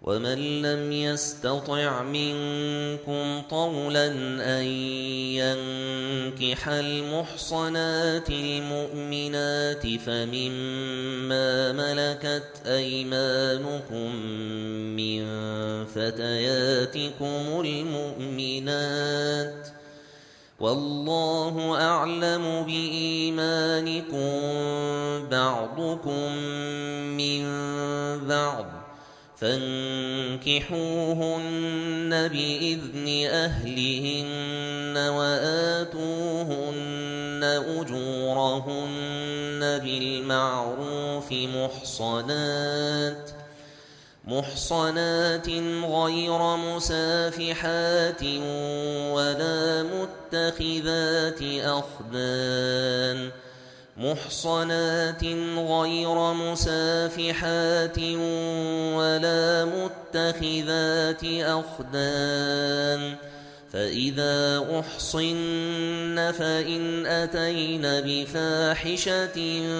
ومن لم يستطع منكم طولا أن ينكح المحصنات المؤمنات فمما ملكت أيمانكم من فتياتكم المؤمنات والله أعلم بإيمانكم بعضكم من بعض فانكحوهن بإذن أهلهن وآتوهن أجورهن بالمعروف محصنات غير مسافحات ولا متخذات أخدان محصنات غير مسافحات ولا متخذات أخدان فإذا أحصن فإن أتين بفاحشة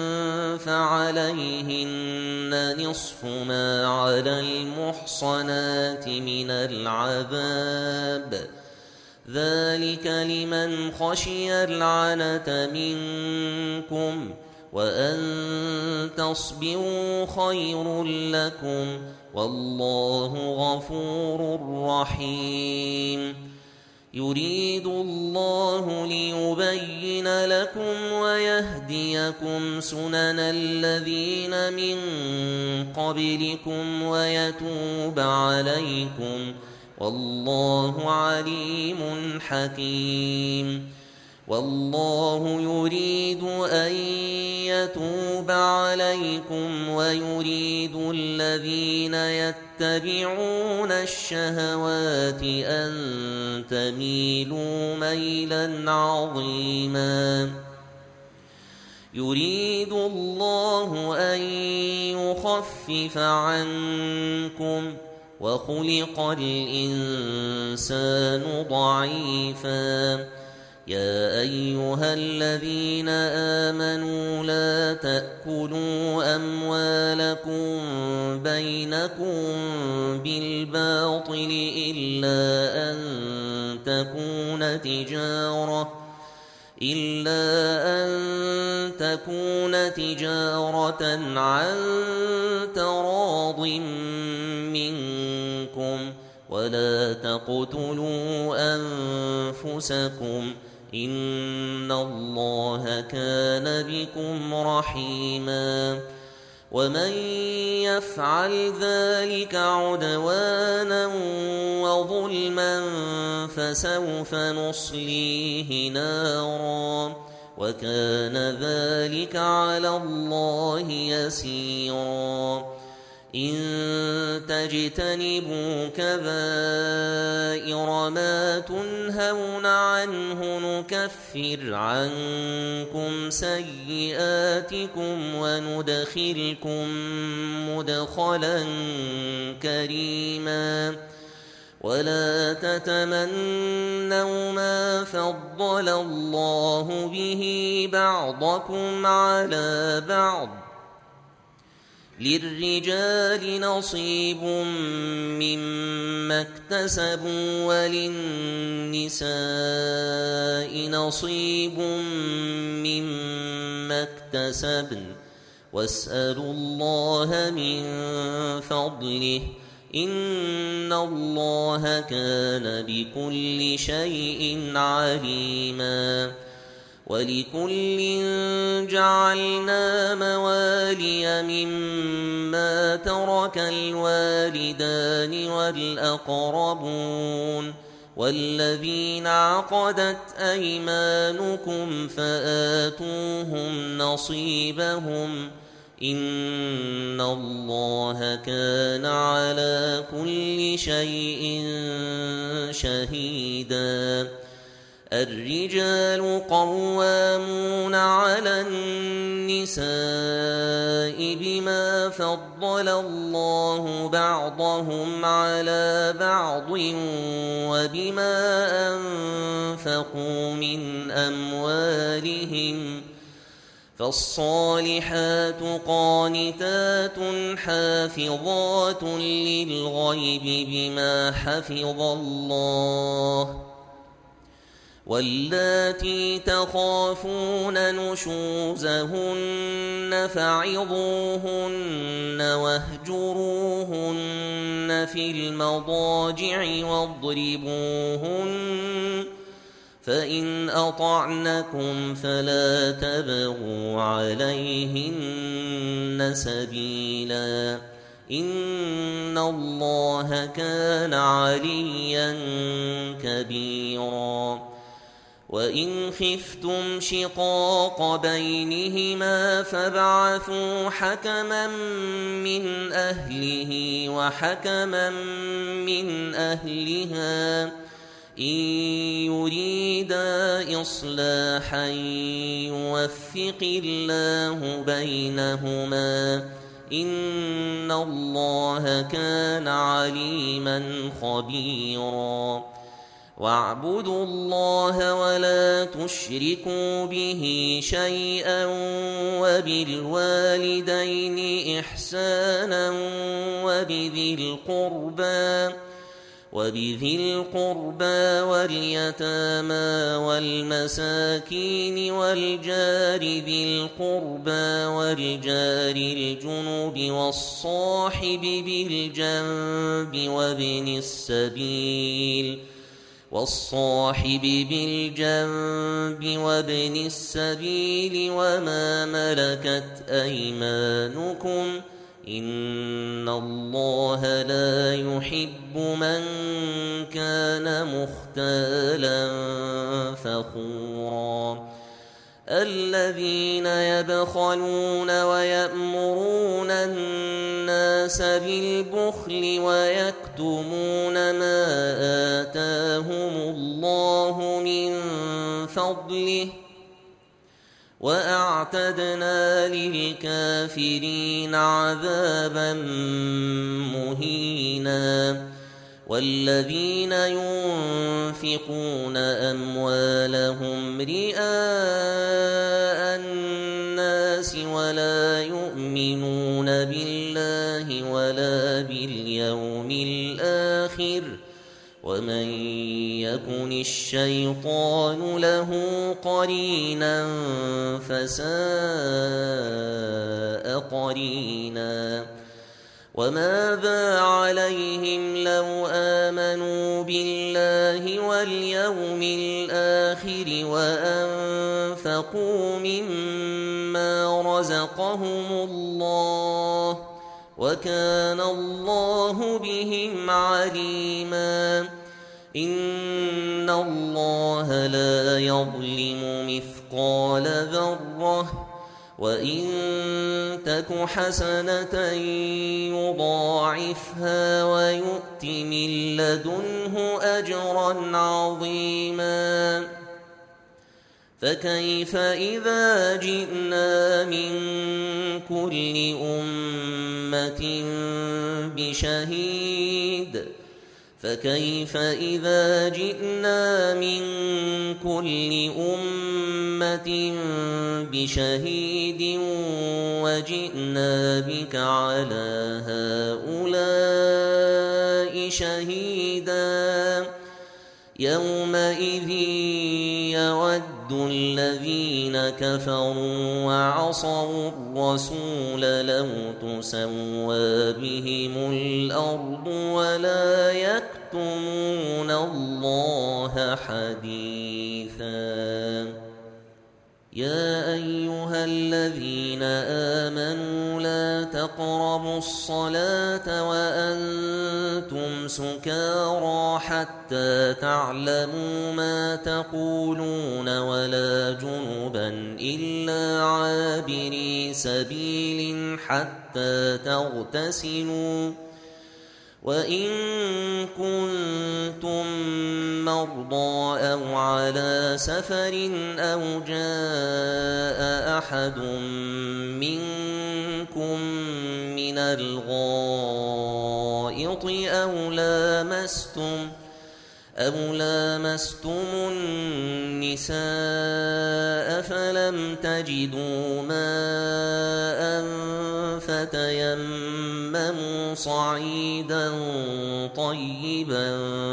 فعليهن نصف ما على المحصنات من العذاب ذلك لمن خشي العنة منكم وأن تصبروا خير لكم والله غفور رحيم يريد الله ليبين لكم ويهديكم سنن الذين من قبلكم ويتوب عليكم والله عليم حكيم والله يريد أن يتوب عليكم ويريد الذين يتبعون الشهوات أن تميلوا ميلا عظيما يريد الله أن يخفف عنكم وخلق الإنسان ضعيفا يا أيها الذين آمنوا لا تأكلوا أموالكم بينكم بالباطل إلا أن تكون تجارة عن تراض منكم ولا تقتلوا أنفسكم إن الله كان بكم رحيما ومن يفعل ذلك عدوانا وظلما فسوف نصليه نارا وكان ذلك على الله يسيرا إن تجتنبوا كبائر ما تنهون عنه نكفر عنكم سيئاتكم وندخلكم مدخلا كريما ولا تتمنوا ما فضل الله به بعضكم على بعض للرجال نصيب مما اكتسبوا وللنساء نصيب مما اكتسبن واسألوا الله من فضله إن الله كان بكل شيء عليما ولكل جعلنا موالي مما ترك الوالدان والأقربون والذين عقدت أيمانكم فآتوهم نصيبهم إن الله كان على كل شيء شهيدا الرجال قوامون على النساء بما فضل الله بعضهم على بعض وبما أنفقوا من أموالهم فالصالحات قانتات حافظات للغيب بما حفظ الله واللاتي تخافون نشوزهن فعظوهن واهجروهن في المضاجع واضربوهن فإن أطعنكم فلا تبغوا عليهن سبيلا إن الله كان عليا كبيرا وإن خفتم شقاق بينهما فابعثوا حكما من أهله وحكما من أهلها إن يريدا إصلاحا يوفق الله بينهما إن الله كان عليما خبيرا واعبدوا الله ولا تشركوا به شيئا وبالوالدين إحسانا وبذي القربى واليتامى والمساكين والجار ذي القربى والجار الجنب والصاحب بالجنب وابن السبيل وما ملكت أيمانكم إن الله لا يحب من كان مختالا فخورا الذين يبخلون ويأمرون الناس بالبخل ويكتمون ما آتاهم الله من فضله وأعتدنا للكافرين عذابا مهينا والذين ينفقون أموالهم رئاء الناس ولا يؤمنون بالله ولا باليوم الآخر ومن يكن الشيطان له قرينا فساء قرينا وماذا عليهم لو آمنوا بالله واليوم الآخر وأنفقوا مما رزقهم الله وكان الله بهم عليما إن الله لا يظلم مثقال ذرة وإن تك حسنة يضاعفها ويؤت من لدنه أجرا عظيما فكيف إذا جئنا من كل أمة بشهيد فكيف إذا جئنا من كل أمة بشهيد وجئنا بك على هؤلاء شهيدا يومئذ يود الذين كفروا وعصوا الرسول لو تسوى بهم الأرض ولا يكتمون الله حديثا يا أيها الذين آمنوا لا تقربوا الصلاة وأنتم سكارى حتى تعلموا ما تقولون ولا جنبا إلا عابري سبيل حتى تغتسلوا وإن كنتم مرضى أو على سفر أو جاء أحد منكم من الغائط أو لامستم النساء فلم تجدوا ماء فتيمموا صعيدا طيبا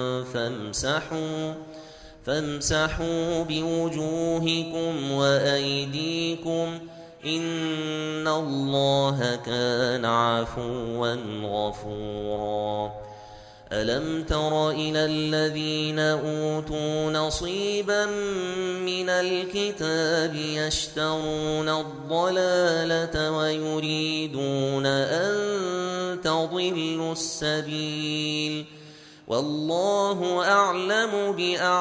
فامسحوا بوجوهكم وأيديكم إن الله كان عفوا غفورا. ألم تر إلى الذين أوتوا نصيبا من الكتاب يشترون الضلالة ويريدون أن تضلوا السبيل والله أعلم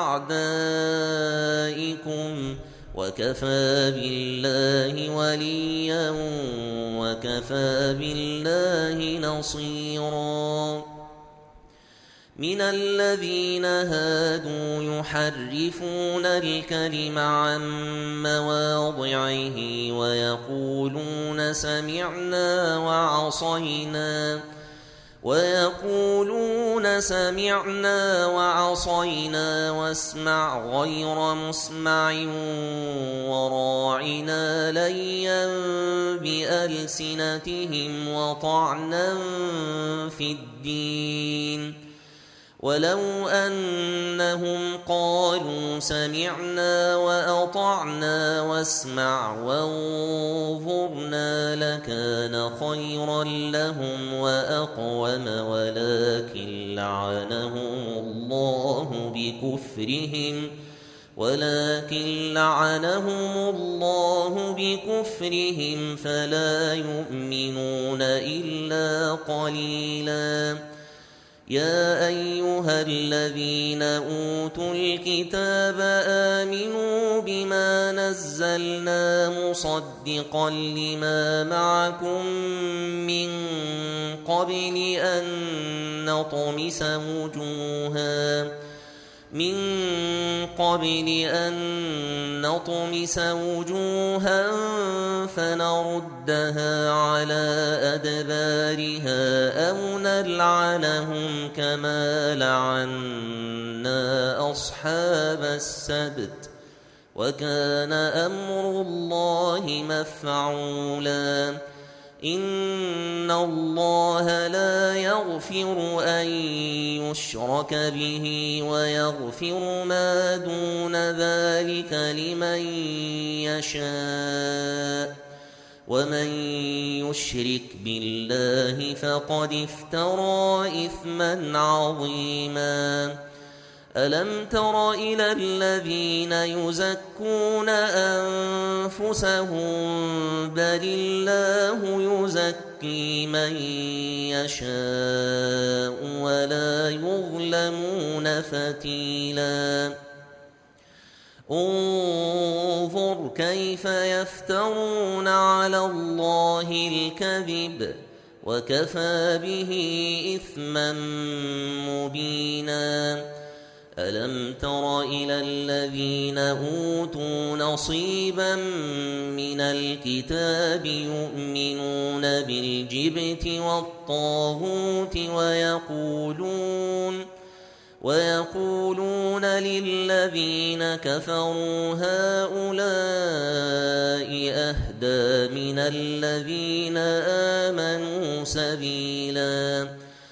بأعدائكم وكفى بالله وليا وكفى بالله نصيرا. من الذين هادوا يحرفون الكلم عن مواضعه ويقولون سمعنا وعصينا واسمع غير مسمع وراعنا ليا بألسنتهم وطعنا في الدين ولو أنهم قالوا سمعنا وأطعنا واسمع وانظرنا لكان خيرا لهم وأقوم ولكن لعنهم الله بكفرهم فلا يؤمنون إلا قليلا. يا أيها الذين أوتوا الكتاب آمنوا بما نزلنا مصدقا لما معكم من قبل أن نطمس وجوها فنردها على أدبارها أو نلعنهم كما لعنا أصحاب السبت وكان أمر الله مفعولا. إن الله لا يغفر أن يشرك به ويغفر ما دون ذلك لمن يشاء ومن يشرك بالله فقد افترى إثما عظيما. ألم تر إلى الذين يزكون أنفسهم بل الله يزكي من يشاء ولا يظلمون فتيلا. انظر كيف يفترون على الله الكذب وكفى به إثما مبينا. ألم تر إلى الذين أوتوا نصيبا من الكتاب يؤمنون بالجبت والطاغوت ويقولون للذين كفروا هؤلاء أهدى من الذين آمنوا سبيلا.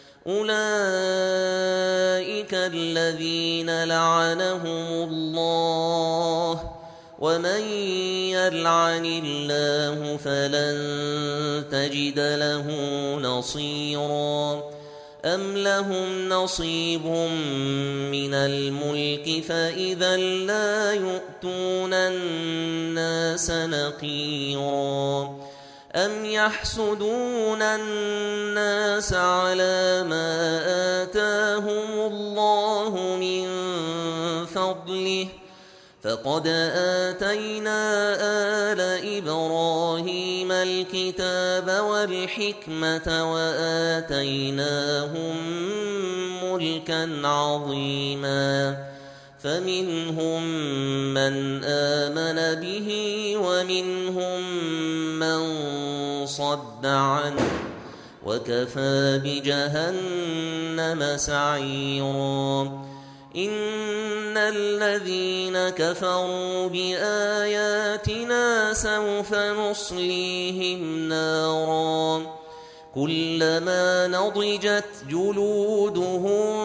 أولئك الذين لعنهم الله ومن يلعن الله فلن تجد له نصيرا. أم لهم نصيب من الملك فإذا لا يؤتون الناس نقيرا. أم يحسدون الناس على ما آتاهم الله من فضله فقد آتينا آل إبراهيم الكتاب والحكمة وآتيناهم ملكا عظيما. فمنهم من آمن به ومنهم من صد عنه وكفى بجهنم سعيرا. إن الذين كفروا بآياتنا سوف نصليهم نارا كلما نضجت جلودهم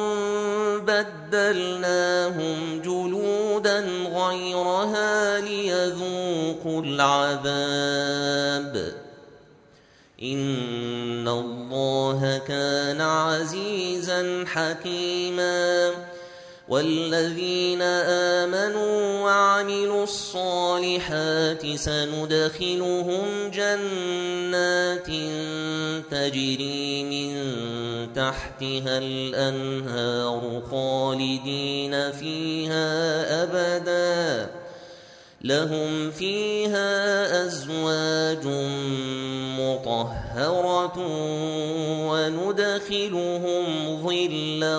بدلناهم جلودا غيرها ليذوقوا العذاب إن الله كان عزيزا حكيما والذين آمنوا وعملوا الصالحات سندخلهم جنات تجري من تحتها الأنهار خالدين فيها أبدا لهم فيها أزواج مطهرة وندخلهم ظلا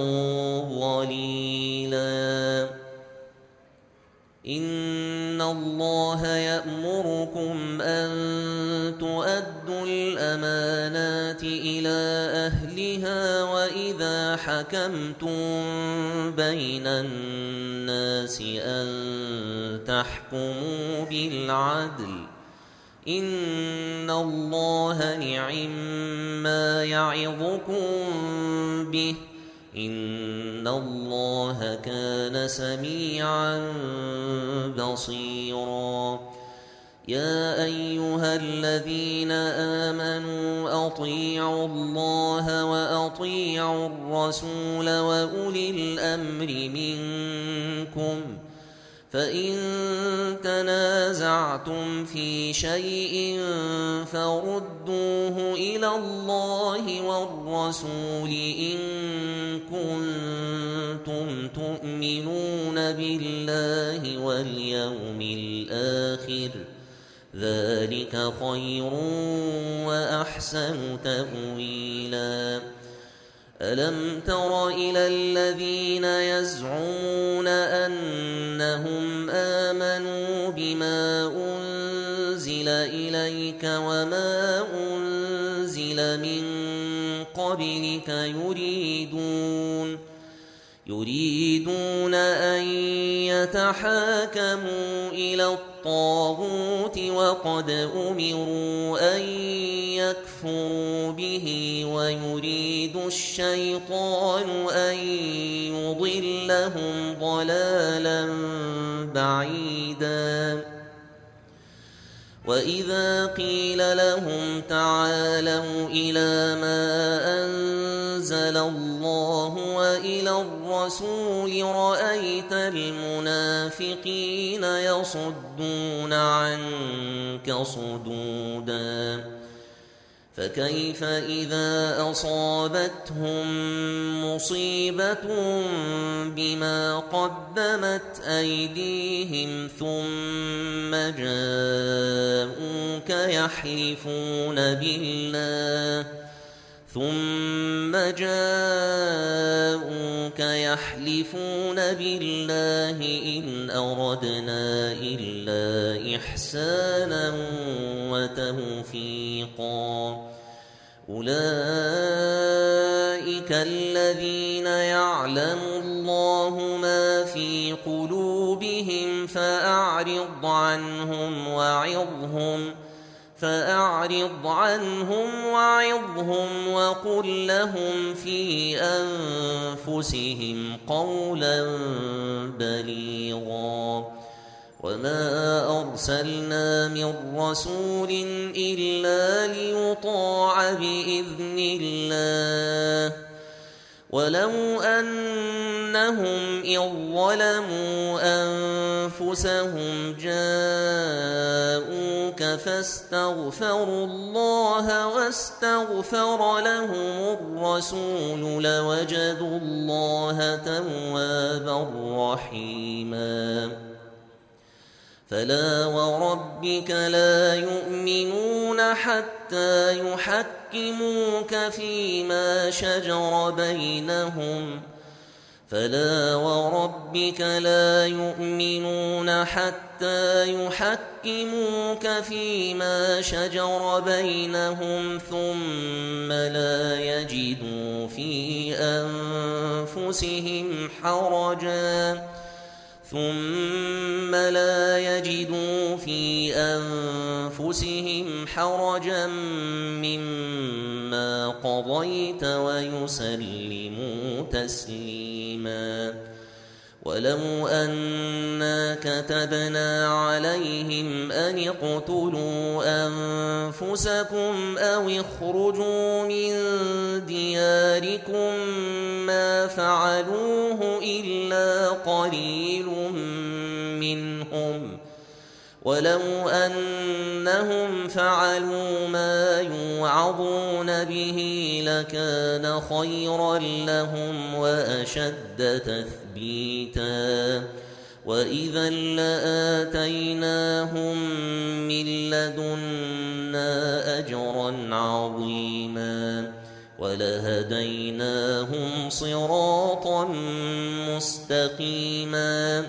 ظليلا إن الله يأمركم أن تؤدوا الأمانات إلى أهلها وإذا حكمتم بين الناس أن تحكموا بالعدل إن الله نعما يعظكم به إن الله كان سميعا بصيرا يا أيها الذين آمنوا أطيعوا الله وأطيعوا الرسول وأولي الأمر منكم فإن تنازعتم في شيء فردوه إلى الله والرسول إن كنتم تؤمنون بالله واليوم الآخر ذلك خير وأحسن تأويلا ألم تر إلى الذين يزعمون أنهم آمنوا بما أنزل إليك وما أنزل من قبلك يريدون أن يتحاكموا إلى الطاغوت وقد أمروا أن يكفروا به ويريد الشيطان أن يضلهم ضلالا بعيدا وإذا قيل لهم تعالوا إلى ما أنزل الله وإلى الرسول رأيت المنافقين يصدون عنك صدودا فكيف إذا أصابتهم مصيبة بما قدمت أيديهم ثم جاءوك يحلفون بالله إن أردنا إلا إحسانا وتوفيقا أولئك الذين يعلم الله ما في قلوبهم فأعرض عنهم وعظهم وقل لهم في أنفسهم قولا بليغا وما أرسلنا من رسول إلا ليطاع بإذن الله ولو أنهم إذ ظلموا أنفسهم جاءوك فاستغفروا الله واستغفر لهم الرسول لوجدوا الله توابا رحيما فلا وربك لا يؤمنون حتى يحكموك فيما شجر بينهم فلا وربك لا يؤمنون حتى يحكموك فيما شجر بينهم ثم لا يجدوا في أنفسهم حرجا مما قضيت ويسلموا تسليما ولو أنا كتبنا عليهم أن اقتلوا أنفسكم أو اخرجوا من دياركم ما فعلوه إلا قليل منهم ولو أنهم فعلوا ما يوعظون به لكان خيرا لهم وأشد تثبيتا وإذا لآتيناهم من لدنا أجرا عظيما ولهديناهم صراطا مستقيما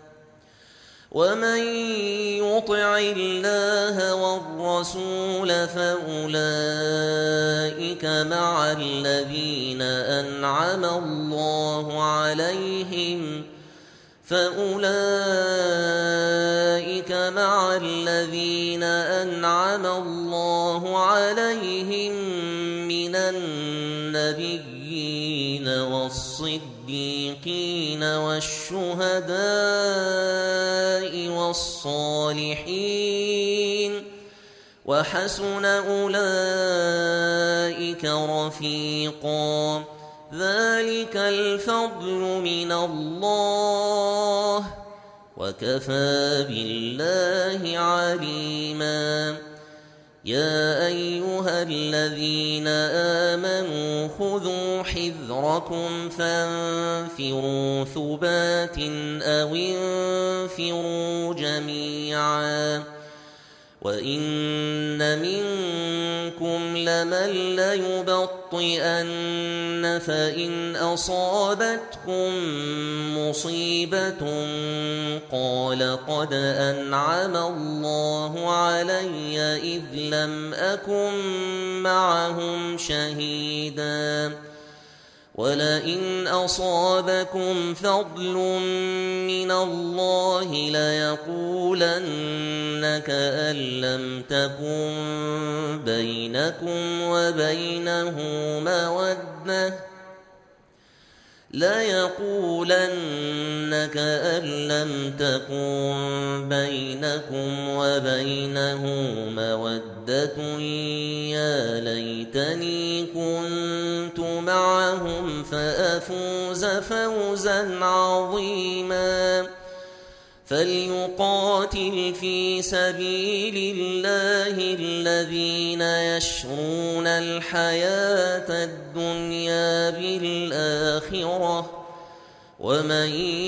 ومن يطع الله والرسول فأولئك مع الذين أنعم الله عليهم من النبيين والصديقين والشهداء والصالحين وحسن أولئك رفيقا ذلك الفضل من الله وكفى بالله عليما يا أيها الذين آمنوا خذوا حذركم فانفروا ثبات أو انفروا جميعا وإن منكم لمن ليبطئن فإن أصابتكم مصيبة قال قد أنعم الله علي إذ لم أكن معهم شهيدا ولئن أصابكم فضل من الله ليقولن كأن لم تكن بينكم وبينه مودة يا ليتني كنت معهم فأفوز فوزا عظيما فليقاتل في سبيل الله الذين يشرون الحياة الدنيا بالآخرة ومن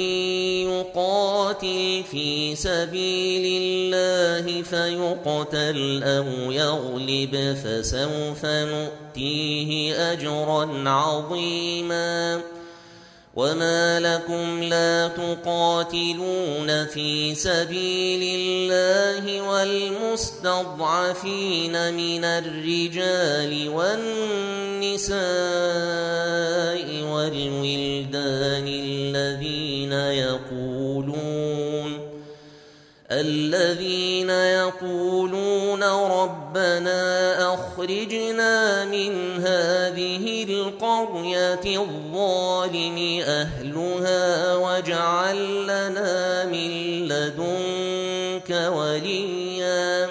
يقاتل في سبيل الله فيقتل أو يغلب فسوف نؤتيه أجرا عظيما وما لكم لا تقاتلون في سبيل الله والمستضعفين من الرجال والنساء والولدان الذين يقولون ربنا أخرجنا من هذه القرية الظالم أهلها واجعل لنا من لدنك وليا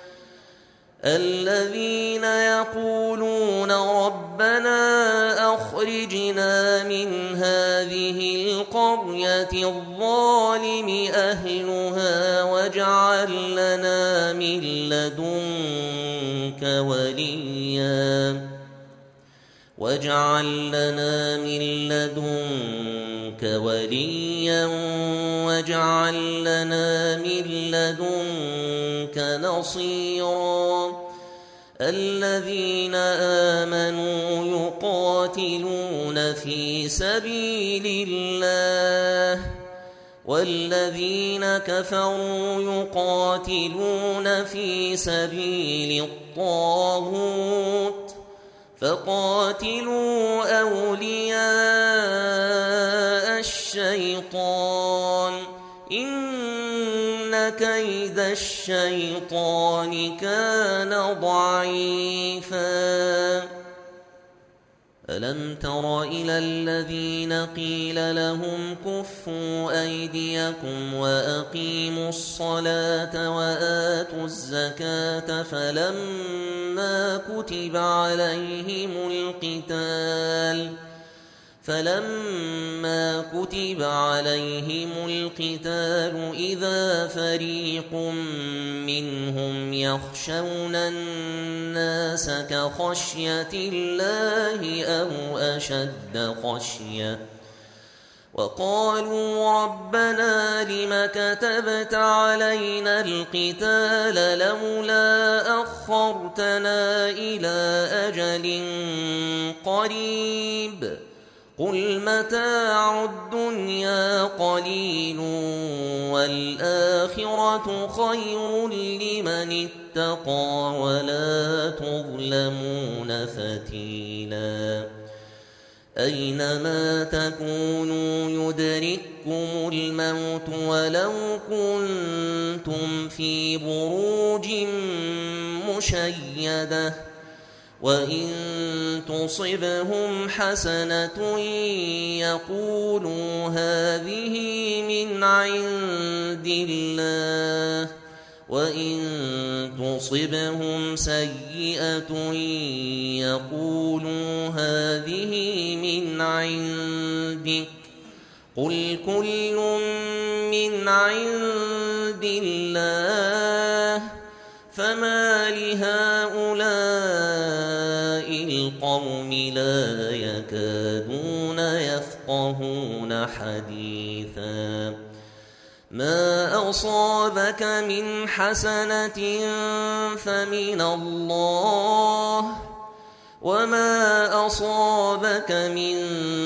الذين يقولون ربنا أخرجنا من هذه القرية الظالم أهلها واجعل لنا من لدنك وليا واجعل لنا من لدنك نصيرا الذين آمنوا يقاتلون في سبيل الله والذين كفروا يقاتلون في سبيل الطاغوت فقاتلوا أولياء الشيطان إن كيد الشيطان كان ضعيفا ألم تر إلى الذين قيل لهم كفوا أيديكم وأقيموا الصلاة وآتوا الزكاة فلما كتب عليهم القتال إذا فريق منهم يخشون الناس كخشية الله أو أشد خشية وقالوا ربنا لم كتبت علينا القتال لولا أخرتنا إلى أجل قريب قل متاع الدنيا قليل والآخرة خير لمن اتقى ولا تظلمون فتيلا أينما تكونوا يدرككم الموت ولو كنتم في بروج مشيدة وإن تصبهم حسنة يقولوا هذه من عند الله وإن تصبهم سيئة يقولوا هذه من عندك قل كل من عند الله فما لهؤلاء القوم لا يكادون يفقهون حديثا ما أصابك من حسنة فمن الله وما أصابك من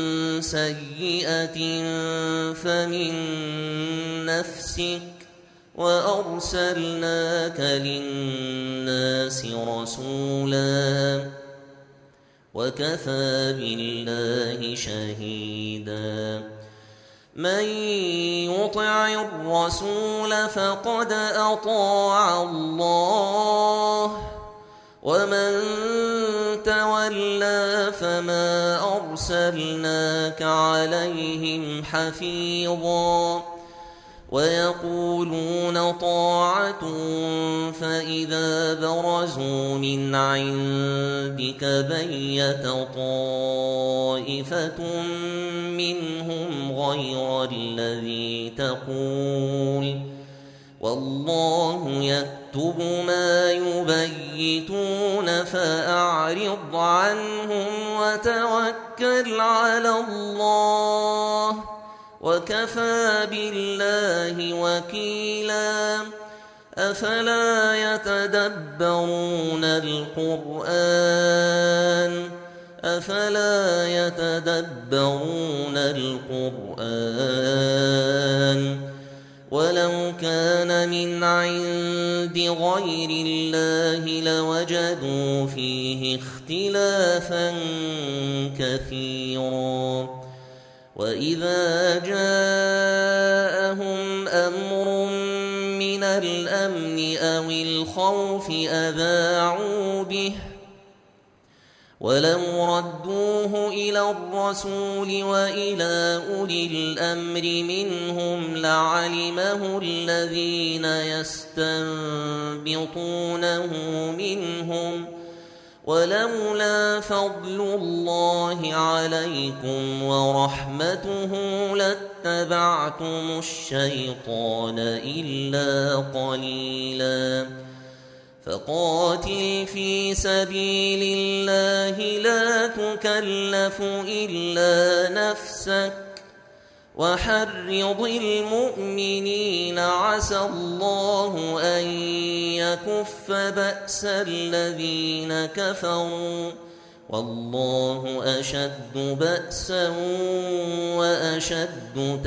سيئة فمن نفسك وأرسلناك للناس رسولا وكفى بالله شهيدا من يطع الرسول فقد أطاع الله ومن تولى فما أرسلناك عليهم حفيظا ويقولون طاعة فإذا برزوا من عندك بيت طائفة منهم غير الذي تقول والله يكتب ما يبيتون فأعرض عنهم وتوكل على الله وكفى بالله وكيلا أفلا يتدبرون القرآن ولو كان من عند غير الله لوجدوا فيه اختلافا كثيرا وإذا جاءهم أمر من الأمن أو الخوف أذاعوا به ولو ردوه إلى الرسول وإلى أولي الأمر منهم لعلمه الذين يستنبطونه منهم ولولا فضل الله عليكم ورحمته لاتبعتم الشيطان إلا قليلا فقاتل في سبيل الله لا تكلف إلا نفسك وحرض المؤمنين عسى الله أن يكف بأس الذين كفروا والله أشد بأسا وأشد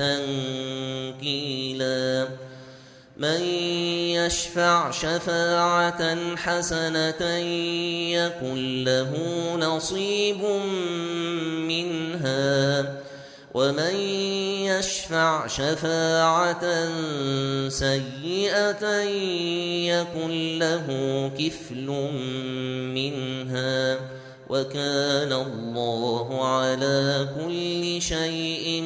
تنكيلا من يشفع شفاعة حسنة يكن له نصيب منها ومن يشفع شفاعة سيئة يكن له كفل منها وكان الله على كل شيء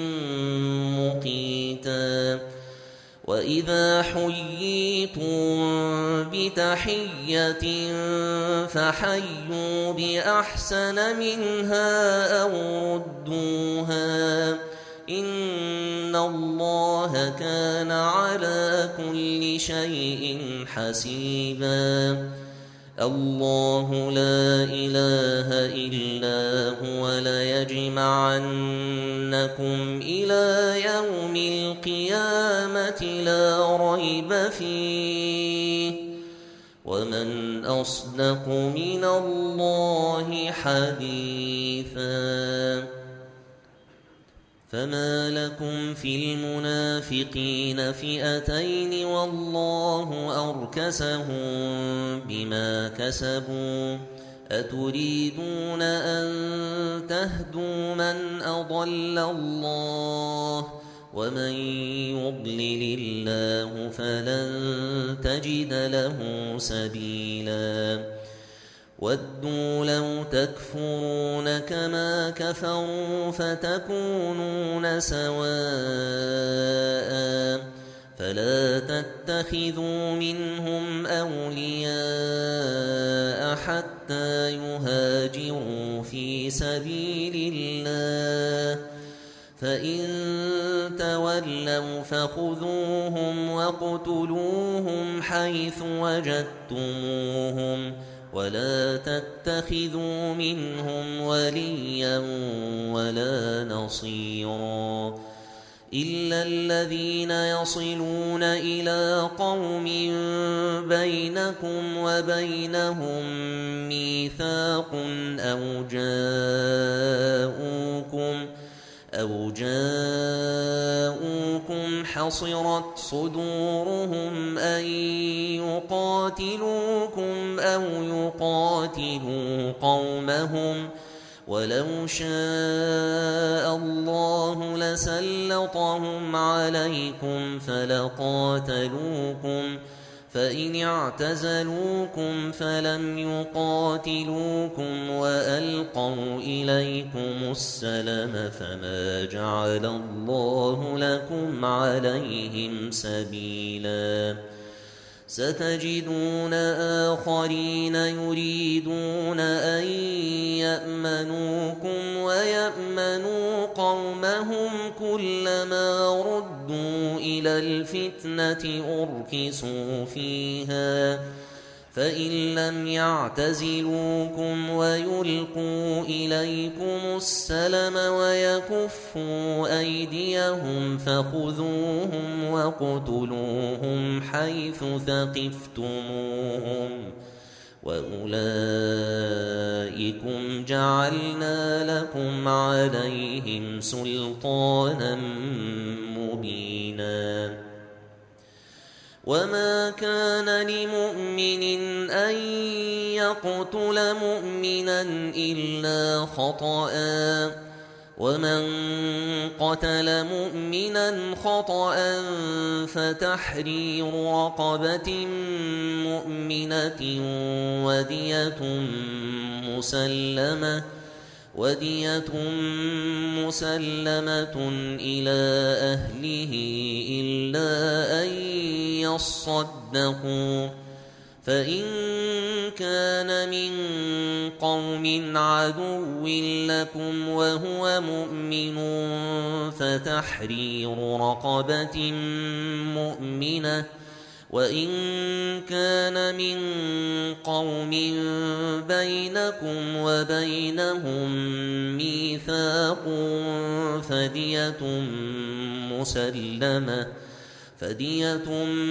مقيتا وإذا حييتم بتحية فحيوا بأحسن منها أو ردوها إن الله كان على كل شيء حسيبا الله لا إله إلا هو ليجمعنكم إلى يوم القيامة لا ريب فيه ومن أصدق من الله حديثا فما لكم في المنافقين فئتين والله أركسهم بما كسبوا أتريدون أن تهدوا من أضل الله ومن يضلل الله فلن تجد له سبيلا ودوا لو تكفرون كما كفروا فتكونون سواء فلا تتخذوا منهم أولياء حتى يهاجروا في سبيل الله فإن تولوا فخذوهم واقتلوهم حيث وجدتموهم ولا تتخذوا منهم وليا ولا نصيرا إلا الذين يصلون إلى قوم بينكم وبينهم ميثاق أو جاءوكم حصرت صدورهم أن يقاتلوكم أو يقاتلوا قومهم ولو شاء الله لسلطهم عليكم فلقاتلوكم فإن اعتزلوكم فلم يقاتلوكم وألقوا إليكم السلم فما جعل الله لكم عليهم سبيلا ستجدون آخرين يريدون أن يأمنوكم ويأمنوا قومهم كلما ردوا إلى الفتنة أركسوا فيها فإن لم يعتزلوكم ويلقوا إليكم السلم ويكفوا أيديهم فخذوهم واقتلوهم حيث ثقفتموهم وأولئكم جعلنا لكم عليهم سلطانا مبينا وما كان لمؤمن أن يقتل مؤمنا إلا خطأ ومن قتل مؤمنا خطأ فتحرير رقبة مؤمنة ودية مسلمة إلى أهله إلا أن يصدقوا فإن كان من قوم عدو لكم وهو مؤمن فتحرير رقبة مؤمنة وإن كان من قوم بينكم وبينهم ميثاق فدية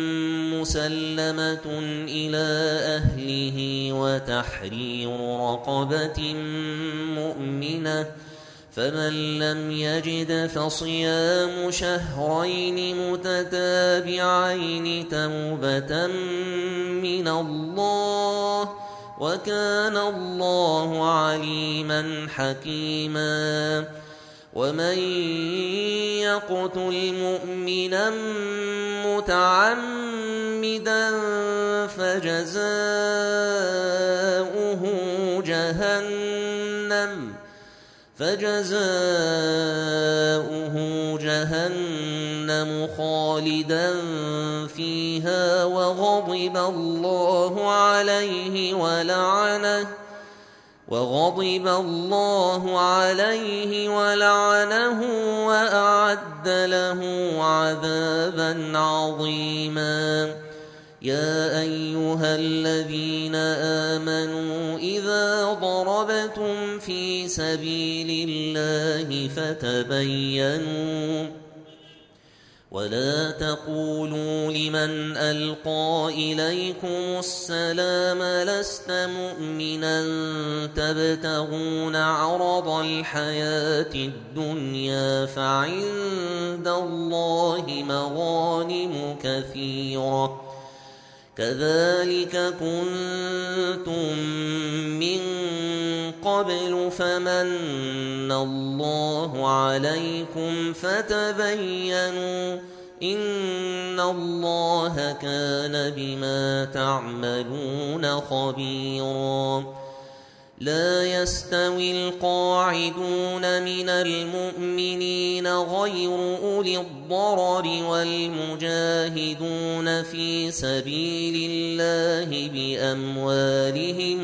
مسلمة إلى أهله وتحرير رقبة مؤمنة، فمن لم يجد فصيام شهرين متتابعين توبة من الله، وكان الله عليما حكيما. ومن يقتل مؤمنا متعمدا فجزاؤه جهنم خالدا فيها وغضب الله عليه ولعنه وأعد له عذابا عظيما. يا أيها الذين آمنوا إذا ضربتم في سبيل الله فتبينوا ولا تقولوا لمن ألقى إليكم السلام لست مؤمنا تبتغون عرض الحياة الدنيا فعند الله مغانم كثيرة كذلك كنتم من قبل فمن الله عليكم فتبينوا إن الله كان بما تعملون خبيرا. لا يستوي القاعدون من المؤمنين غير أولي الضرر والمجاهدون في سبيل الله بأموالهم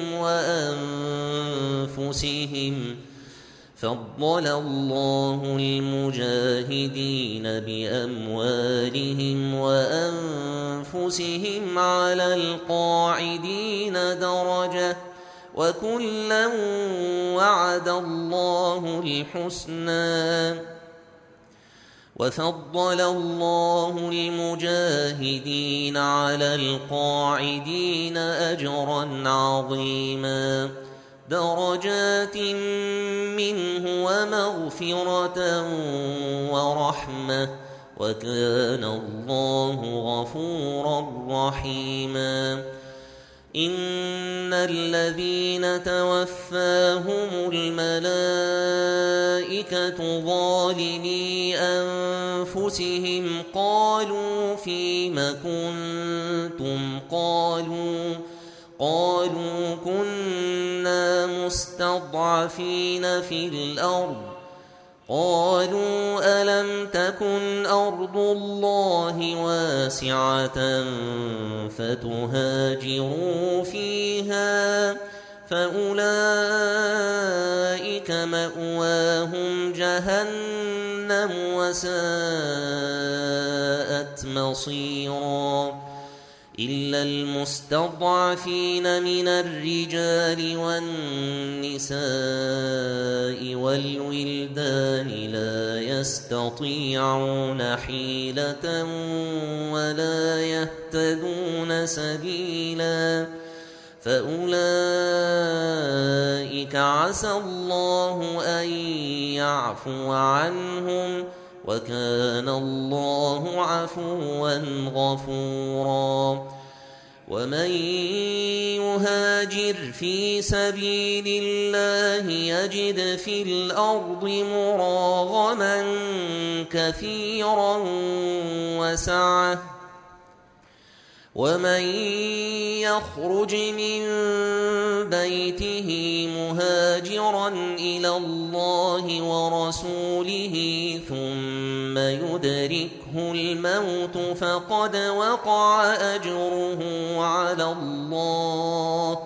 وأنفسهم، فضل الله المجاهدين بأموالهم وأنفسهم على القاعدين درجة، وكلا وعد الله الحسنى. وفضل الله المجاهدين على القاعدين أجرا عظيما، درجات منه ومغفرة ورحمة، وكان الله غفورا رحيما. إن الذين توفاهم الملائكة ظالمي أنفسهم قالوا فيم كنتم قالوا كنا مستضعفين في الأرض قالوا ألم تكن أرض الله واسعة فتهاجروا فيها فأولئك مأواهم جهنم وساءت مصيرا. إلا المستضعفين من الرجال والنساء والولدان لا يستطيعون حيلة ولا يهتدون سبيلا، فأولئك عسى الله أن يعفو عنهم، وكان الله عفوا غفورا. ومن يهاجر في سبيل الله يجد في الأرض مراغما كثيرا وسعة، ومن يخرج من بيته مهاجرا إلى الله ورسوله ثم يدركه الموت فقد وقع أجره على الله،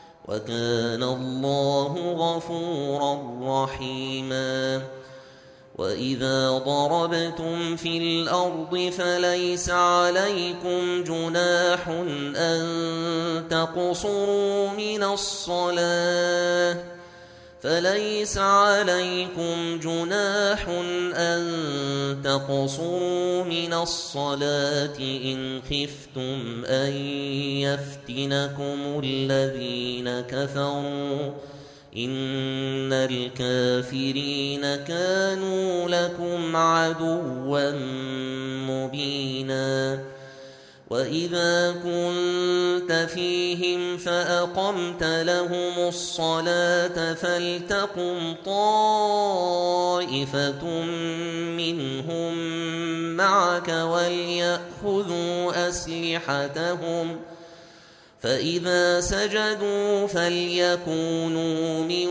وكان الله غفورا رحيما. وإذا ضربتم في الأرض فليس عليكم جناح أن تقصروا من الصلاة إن خفتم أن يفتنكم الذين كفروا إن الكافرين كانوا لكم عدوا مبينا وإذا كنت فيهم فأقمت لهم الصلاة فلتقم طائفة منهم معك وليأخذوا أسلحتهم فإذا سجدوا فليكونوا من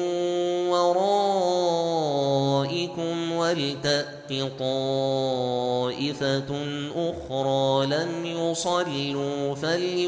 ورائكم ولتأت طائفة أخرى لم يصلوا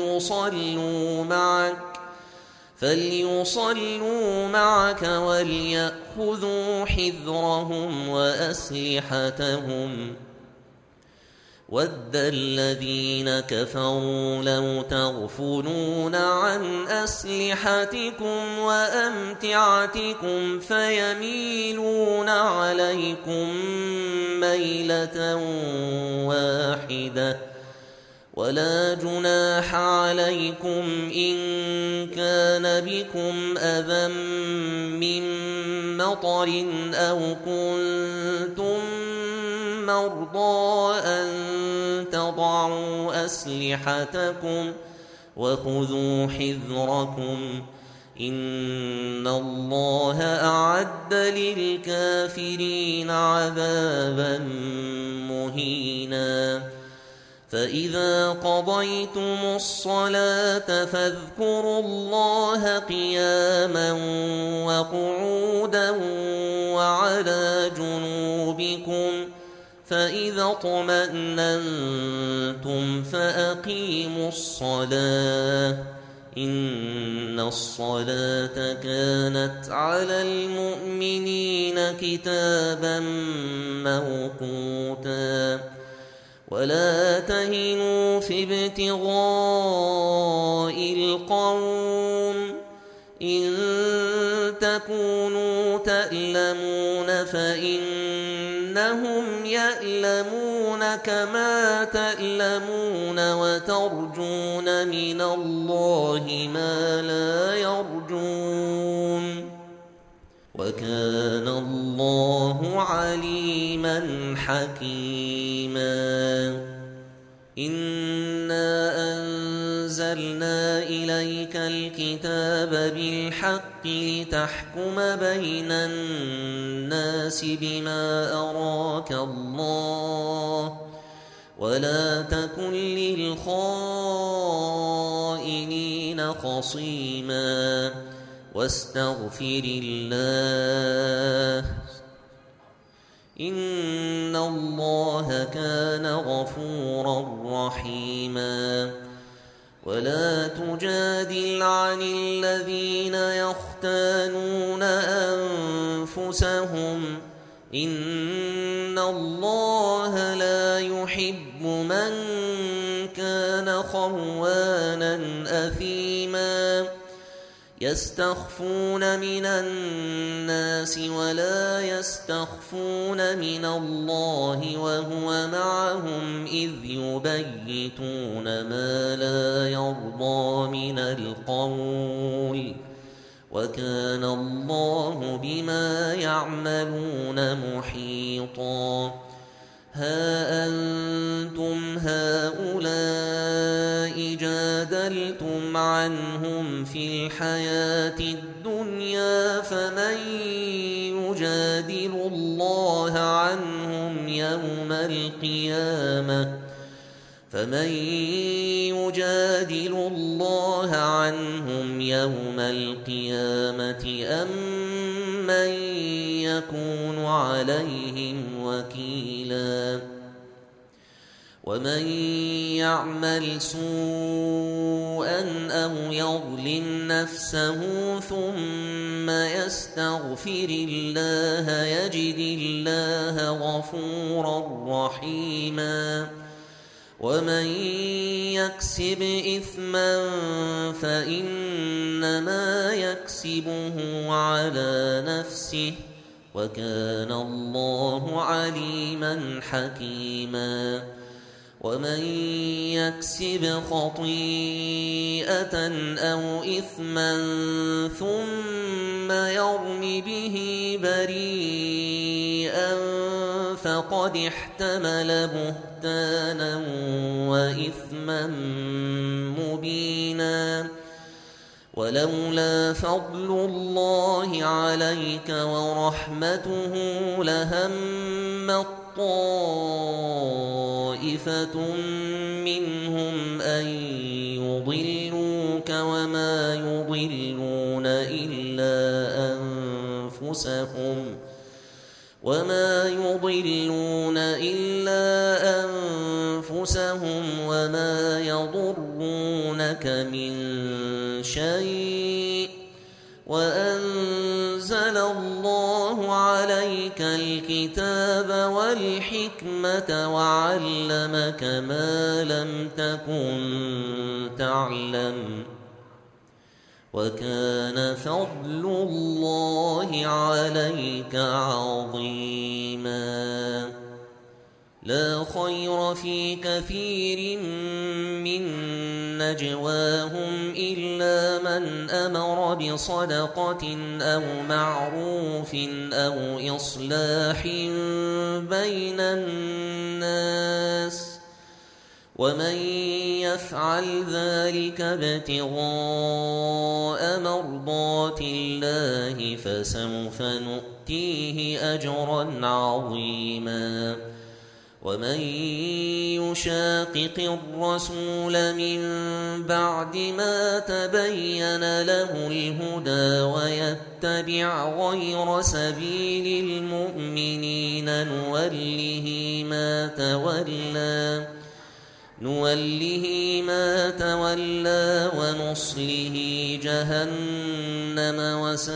فليصلوا معك وليأخذوا حذرهم وأسلحتهم وَدَّ الَّذِينَ كَفَرُوا لَوْ تَغْفُلُونَ عَنْ أَسْلِحَتِكُمْ وَأَمْتِعَتِكُمْ فَيَمِيلُونَ عَلَيْكُمْ مَيْلَةً وَاحِدَةً وَلَا جُنَاحَ عَلَيْكُمْ إِن كَانَ بِكُمْ أَذًى مِّن مَّطَرٍ أَوْ كُنتُم مرضى أن تضعوا أسلحتكم وخذوا حذركم إن الله أعد للكافرين عذابا مهينا فإذا قضيتم الصلاة فاذكروا الله قياما وقعودا وعلى جنوبكم فإذا اطمأننتم فأقيموا الصلاة إن الصلاة كانت على المؤمنين كتابا موقوتا ولا تهنوا في ابتغاء القوم إن تكونوا تألمون فإنهم يألمون كما تألمون وترجون من الله ما لا يرجون وكان الله عليما حكيما إنا أنزلنا إليك الكتاب بالحق لتحكم بين الناس بما أراك الله ولا تكن للخائنين خصيما واستغفر الله إن الله كان غفورا رحيما ولا تجادل عن الذين يختانون أنفسهم إن الله لا يحب من كان خوانا أثيما يستخفون من الناس ولا يستخفون من الله وهو معهم إذ يبيتون ما لا يرضى من القول وكان الله بما يعملون محيطا ها أنتم هؤلاء جادلتم عنهم في الحياة الدنيا فمن يجادل الله عنهم يوم القيامة أم من يكون عليهم وكيلا ومن يعمل سوءا أو يظلم نفسه ثم يستغفر الله يجد الله غفورا رحيما ومن يكسب إثما فإنما يكسبه على نفسه وكان الله عليما حكيما ومن يكسب خطيئة أو إثما ثم يرم به بريئا فقد احتمل بهتانا وإثما مبينا ولولا فضل الله عليك ورحمته لهمت طائفة منهم أن يضلوك وما يضلون إلا أنفسهم وما يضرونك من شيء وأنزل الله عليك الكتاب والحكمة وعلمك ما لم تكن تعلم وكان فضل الله عليك عظيما لا خير في كثير من نجواهم إلا من أمر بصدقة أو معروف أو إصلاح بين الناس ومن يفعل ذلك ابتغاء مرضات الله فسوف نؤتيه أجرا عظيما ومن يشاقق الرسول من بعد ما تبين له الهدى ويتبع غير سبيل المؤمنين نوله ما تولى ونصله جهنم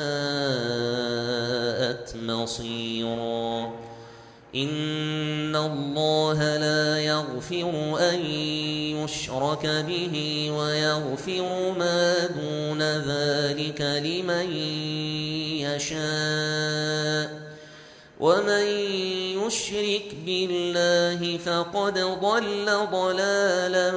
وساءت مصيرا إن الله لا يغفر أن يشرك به ويغفر ما دون ذلك لمن يشاء ومن يشرك بالله فقد ضل ضلالا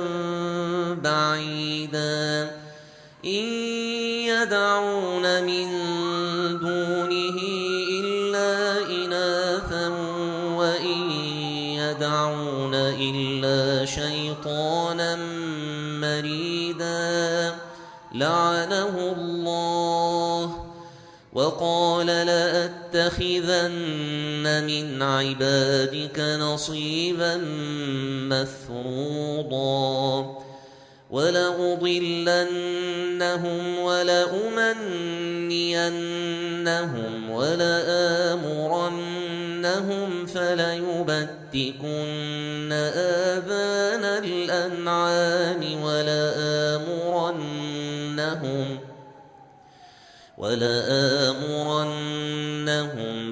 بعيدا إن يدعون من دونه إلا إناثا وإن يدعون إلا شيطانا مريدا لعنه الله وقال لأتخذن من عبادك نصيبا مفروضا ولأضلنهم ولأمنينهم ولآمرنهم فليبتكن آذان الأنعام ولآمرنهم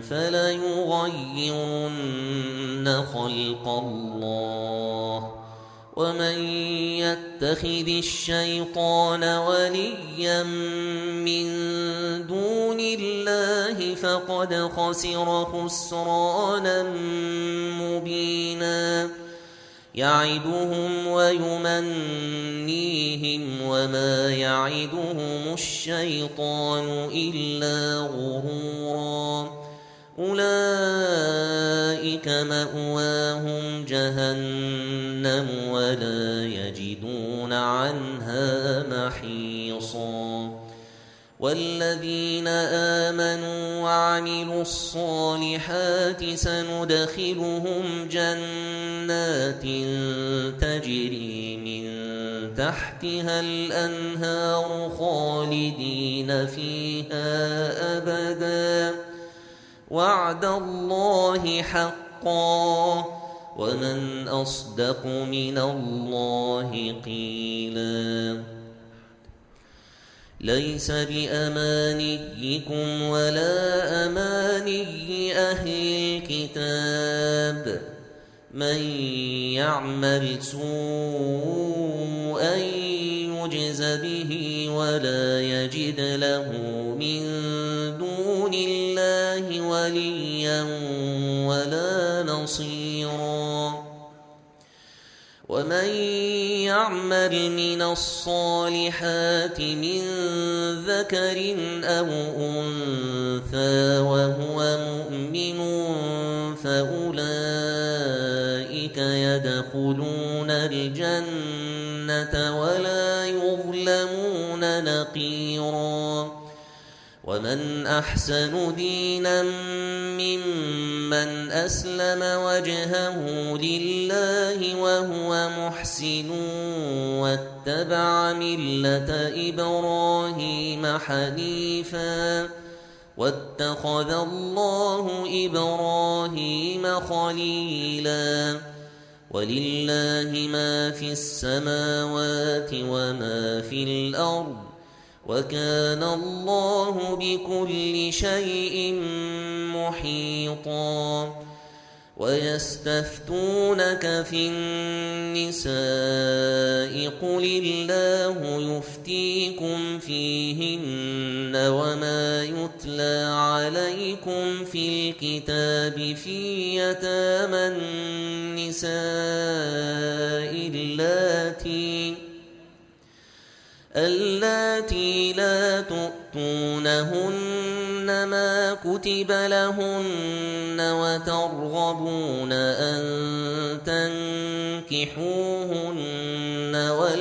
فليغيرن خلق الله ومن يتخذ الشيطان وليا من دون الله فقد خسر خسرانا مبينا يعدهم ويمنيهم وما يعدهم الشيطان إلا غرورا أولئك مأواهم جهنم ولا يجدون عنها محيصا والذين آمنوا وعملوا الصالحات سندخلهم جنات تجري من تحتها الأنهار خالدين فيها أبدا وعد الله حقا ومن أصدق من الله قيلا ليس بأمانيكم ولا أماني أهل الكتاب من يعمل سوءا يجز به ولا يجد له من دون الله وليا ولا نصيرا ومن يعمل من الصالحات من ذكر أو أنثى وهو مؤمن فأولئك يدخلون الجنة ولا يظلمون نقيرا ومن أحسن دينا ممن أسلم وجهه لله وهو محسن واتبع ملة إبراهيم حنيفا واتخذ الله إبراهيم خليلا ولله ما في السماوات وما في الأرض وكان الله بكل شيء محيطا ويستفتونك في النساء قل الله يفتيكم فيهن وما يتلى عليكم في الكتاب في يتامى النساء اللاتي لا تؤتونهن ما كتب لهن وترغبون أن تنكحوهن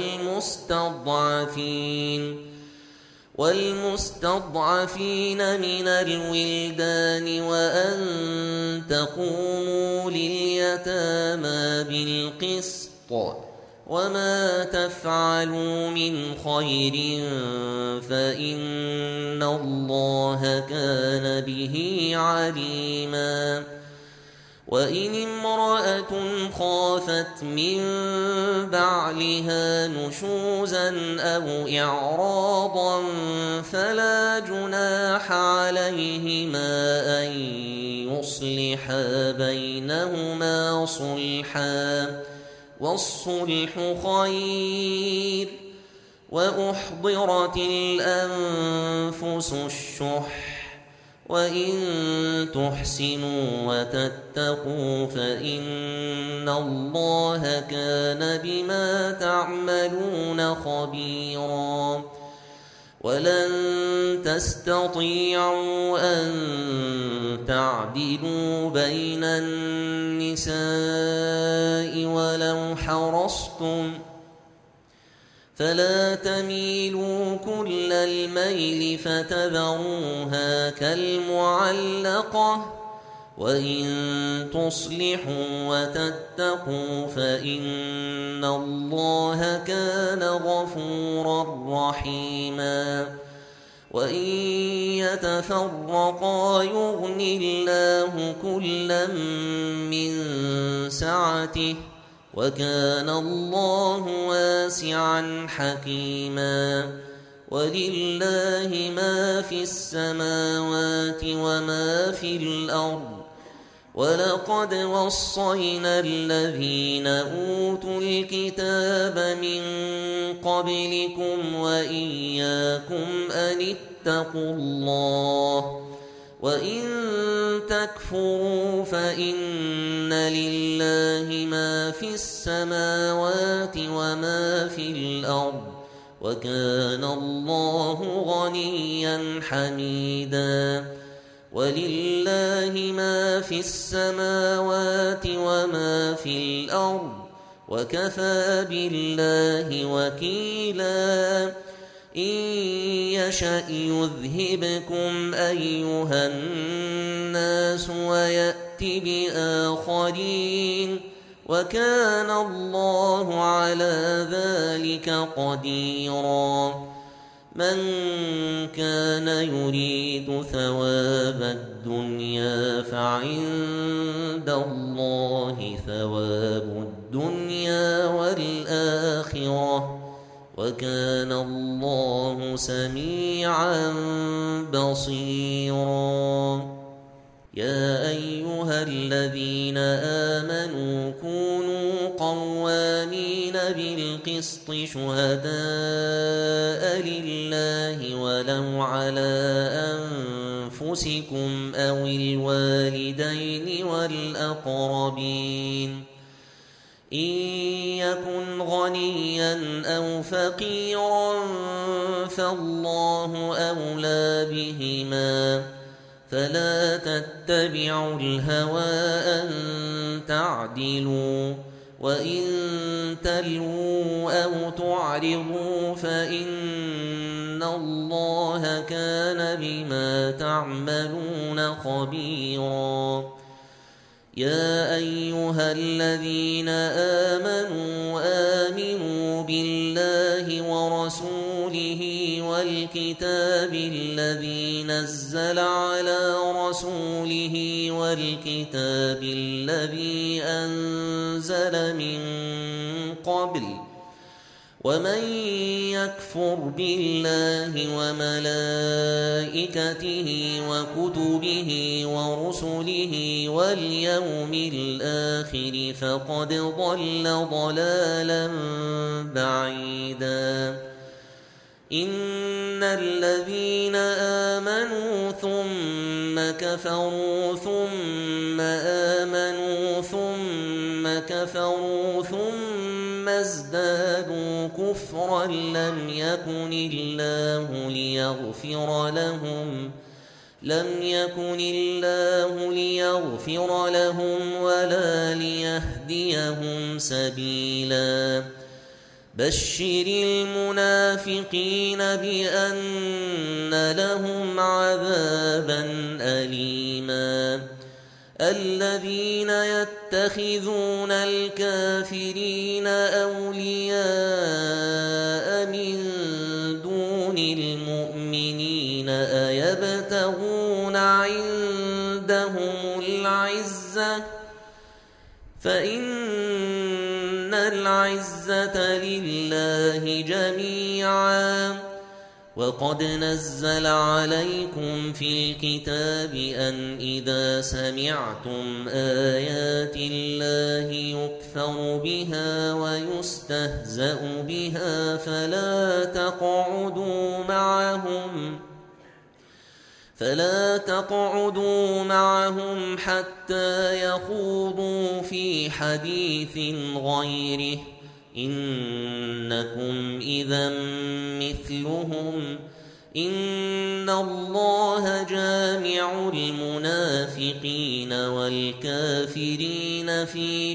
والمستضعفين من الولدان وأن تقوموا لليتامى بالقسط وما تفعلوا من خير فإن الله كان به عليما وإن امرأة خافت من بعلها نشوزا أو إعراضا فلا جناح عليهما أن يصلحا بينهما صلحا والصلح خير وأحضرت الأنفس الشح وإن تحسنوا وتتقوا فإن الله كان بما تعملون خبيرا ولن تستطيعوا أن تعدلوا بين النساء ولو حرصتم فلا تميلوا كل الميل فتذروها كالمعلقة وإن تصلحوا وتتقوا فإن الله كان غفورا رحيما وإن يتفرقا يغن الله كلا من سعته وكان الله واسعا حكيما ولله ما في السماوات وما في الأرض ولقد وصينا الذين أوتوا الكتاب من قبلكم وإياكم أن اتقوا الله وإن تكفروا فإن لله ما في السماوات وما في الأرض وكان الله غنيا حميدا ولله ما في السماوات وما في الأرض وكفى بالله وكيلا إن يشأ يذهبكم أيها الناس ويأت بآخرين وكان الله على ذلك قديرا من كان يريد ثواب الدنيا فعند الله ثواب الدنيا والآخرة وكان الله سميعا بصيرا يا أيها الذين آمنوا كونوا قوامين بالقسط شهداء لله ولو على أنفسكم أو الوالدين والأقربين إن يكن غنيا أو فقيرا فالله أولى بهما فلا تتبعوا الهوى أن تعدلوا وإن تلووا أو تعرضوا فإن الله كان بما تعملون خبيرا يا أيها الذين آمنوا بالله ورسوله والكتاب الذي نزل على رسوله والكتاب الذي أنزل من قبل ومن يكفر بالله وملائكته وكتبه ورسله واليوم الآخر فقد ضل ضلالا بعيدا إن الذين آمنوا ثم كفروا ثم آمنوا ثم كفروا ثم ازدادوا كفرا لم يكن الله ليغفر لهم ولا ليهديهم سبيلا بشر المنافقين بأن لهم عذابا أليما الذين يتخذون الكافرين أولياء من دون المؤمنين أيبتغون عندهم العزة فإن العزة لله جميعا وقد نزل عليكم في الكتاب أن إذا سمعتم آيات الله يكفر بها ويستهزأ بها فلا تقعدوا معهم حتى يخوضوا في حديث غيره إنكم إذا مثلهم إن الله جامع المنافقين والكافرين في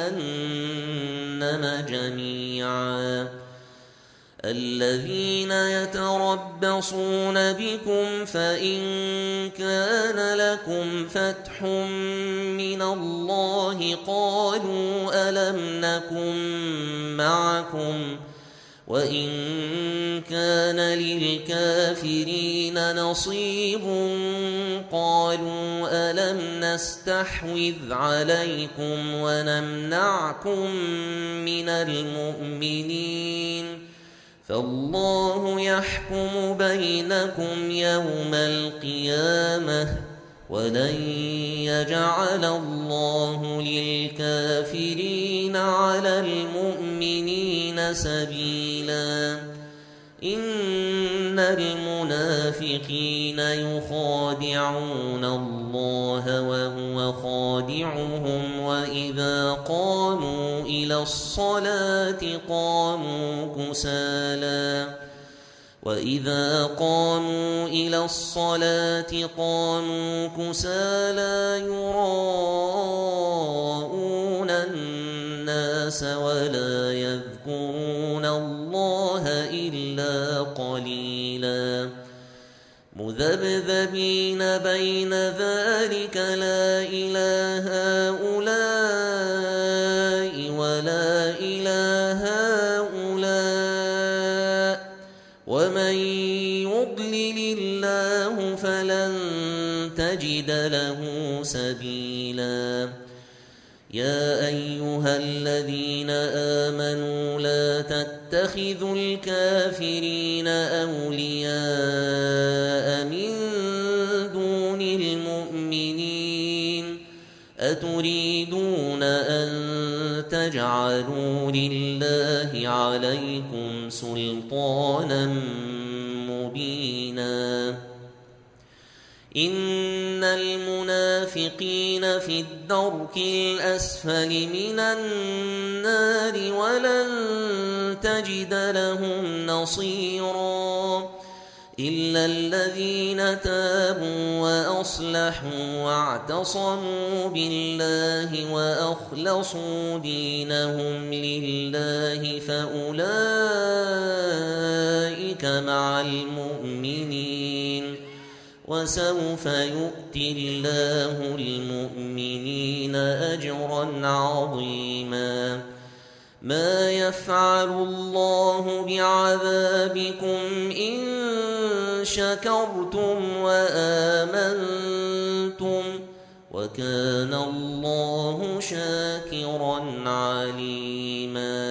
جهنم جميعا الذين يتربصون بكم فإن كان لكم فتح من الله قالوا ألم نكن معكم وإن كان للكافرين نصيب قالوا ألم نستحوذ عليكم ونمنعكم من المؤمنين فالله يحكم بينكم يوم القيامة ولن يجعل الله للكافرين على المؤمنين سبيلا إن المنافقين يخادعون الله وهو خادعهم وإذا قاموا إلى الصلاة قاموا كسالى يراءون الناس ولا يذكرون الله إلا قليلا مذبذبين بين ذلك لا إله هؤلاء ولا إله هؤلاء ومن يضلل الله فلن تجد أيها الذين آمنوا لا تتخذوا الكافرين أولياء من دون المؤمنين أتريدون أن تجعلوا لله عليكم سلطانا مبينا إن المنافقين في الدرك الأسفل من النار ولن تجد لهم نصيرا إلا الذين تابوا وأصلحوا واعتصموا بالله وأخلصوا دينهم لله فأولئك مع المؤمنين وسوف يؤتي الله المؤمنين أجرا عظيما ما يفعل الله بعذابكم إن شكرتم وآمنتم وكان الله شاكرا عليما